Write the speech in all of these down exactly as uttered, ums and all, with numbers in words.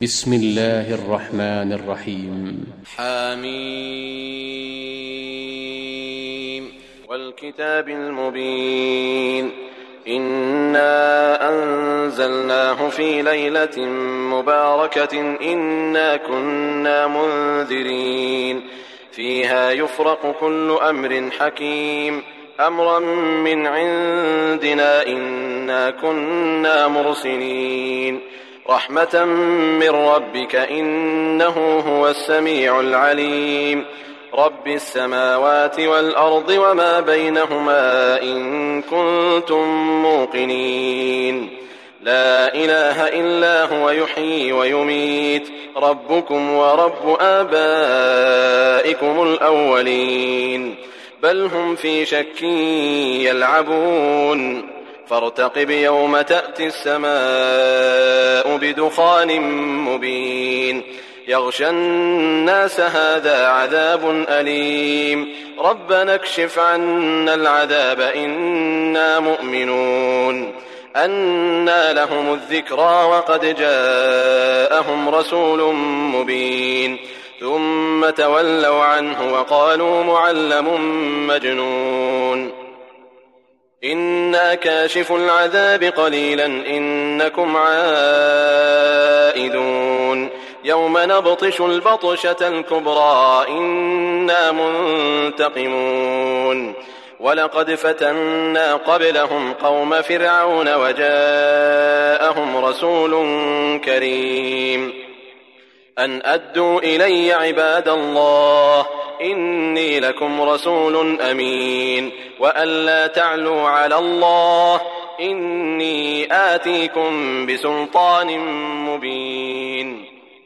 بسم الله الرحمن الرحيم. حميم والكتاب المبين. إنا أنزلناه في ليلة مباركة إنا كنا منذرين فيها يفرق كل أمر حكيم أمرا من عندنا إنا كنا مرسلين رحمة من ربك إنه هو السميع العليم رب السماوات والأرض وما بينهما إن كنتم موقنين لا إله إلا هو يحيي ويميت ربكم ورب آبائكم الأولين بل هم في شك يلعبون فارتقب يوم تأتي السماء بدخان مبين يغشى الناس هذا عذاب أليم ربنا اكشف عنا العذاب إنا مؤمنون أنى لهم الذكرى وقد جاءهم رسول مبين ثم تولوا عنه وقالوا معلم مجنون إنا كاشف العذاب قليلا إنكم عائدون يوم نبطش البطشة الكبرى إنا منتقمون ولقد فتنا قبلهم قوم فرعون وجاءهم رسول كريم أن أدوا إلي عباد الله إني لكم رسول أمين وأن لا تعلوا على الله إني آتيكم بسلطان مبين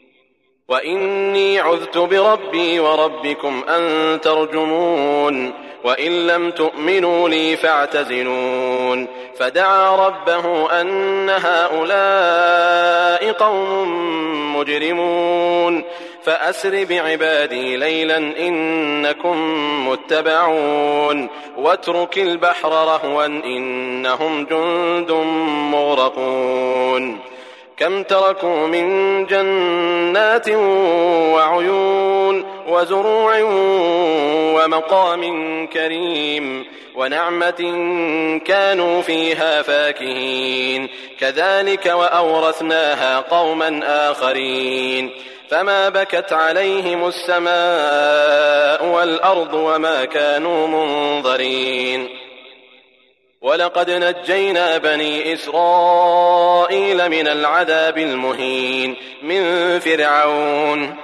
وإني عذت بربي وربكم أن ترجمون وإن لم تؤمنوا لي فاعتزلون فدعا ربه أن هؤلاء قوم مجرمون فأسر بعبادي ليلا إنكم متبعون واترك البحر رهوا إنهم جند مغرقون كم تركوا من جنات وعيون وزروع ومقام كريم ونعمة كانوا فيها فاكهين كذلك وأورثناها قوما آخرين فما بكت عليهم السماء والأرض وما كانوا منظرين ولقد نجينا بني إسرائيل من العذاب المهين من فرعون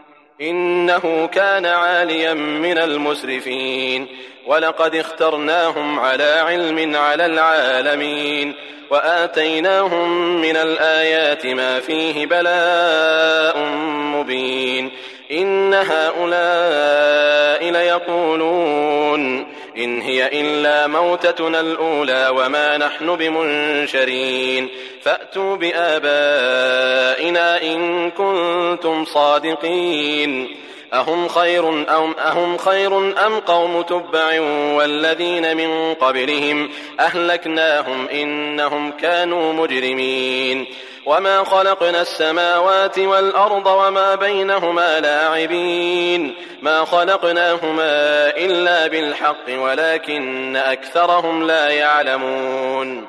إنه كان عاليا من المسرفين ولقد اخترناهم على علم على العالمين وآتيناهم من الآيات ما فيه بلاء مبين إن هؤلاء ليقولون إن هي إلا موتتنا الأولى وما نحن بمنشرين فأتوا بآبائنا إن كنتم صادقين أهم خير أم, أهم خير أم قوم تبع والذين من قبلهم أهلكناهم إنهم كانوا مجرمين وما خلقنا السماوات والأرض وما بينهما لاعبين ما خلقناهما إلا بالحق ولكن أكثرهم لا يعلمون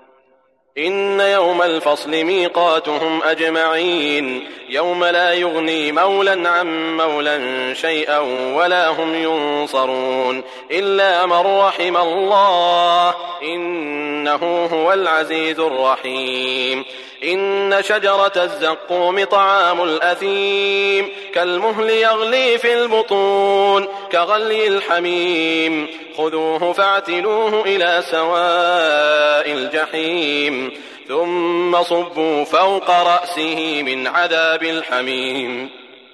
إن يوم الفصل ميقاتهم أجمعين يوم لا يغني مولا عن مولا شيئا ولا هم ينصرون إلا من رحم الله إنه هو العزيز الرحيم إن شجرة الزقوم طعام الأثيم كالمهل يغلي في البطون كغلي الحميم خذوه فاعتلوه إلى سواء الجحيم ثم صبوا فوق رأسه من عذاب الحميم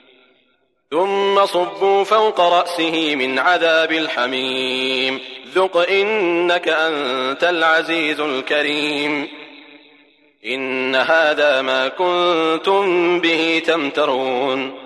ثم صبوا فوق رأسه من عذاب الحميم ذق إنك أنت العزيز الكريم إن هذا ما كنتم به تمترون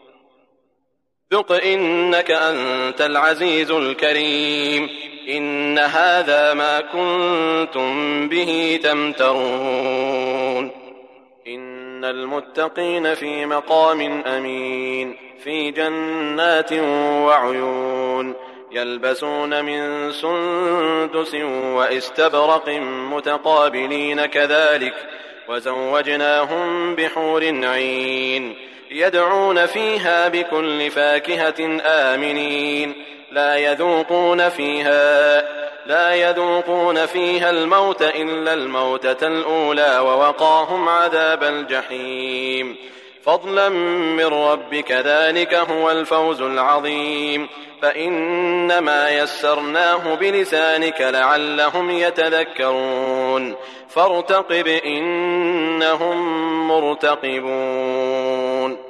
ذق إنك أنت العزيز الكريم إن هذا ما كنتم به تمترون إن إن المتقين في مقام أمين في جنات وعيون يلبسون من سندس وإستبرق متقابلين كذلك وزوجناهم بحور عين يدعون فيها بكل فاكهة آمنين لا يذوقون فيها لا يذوقون فيها الموت إلا الموتة الأولى ووقاهم عذاب الجحيم فضلا من ربك ذلك هو الفوز العظيم فإنما يسرناه بلسانك لعلهم يتذكرون فارتقب إنهم مرتقبون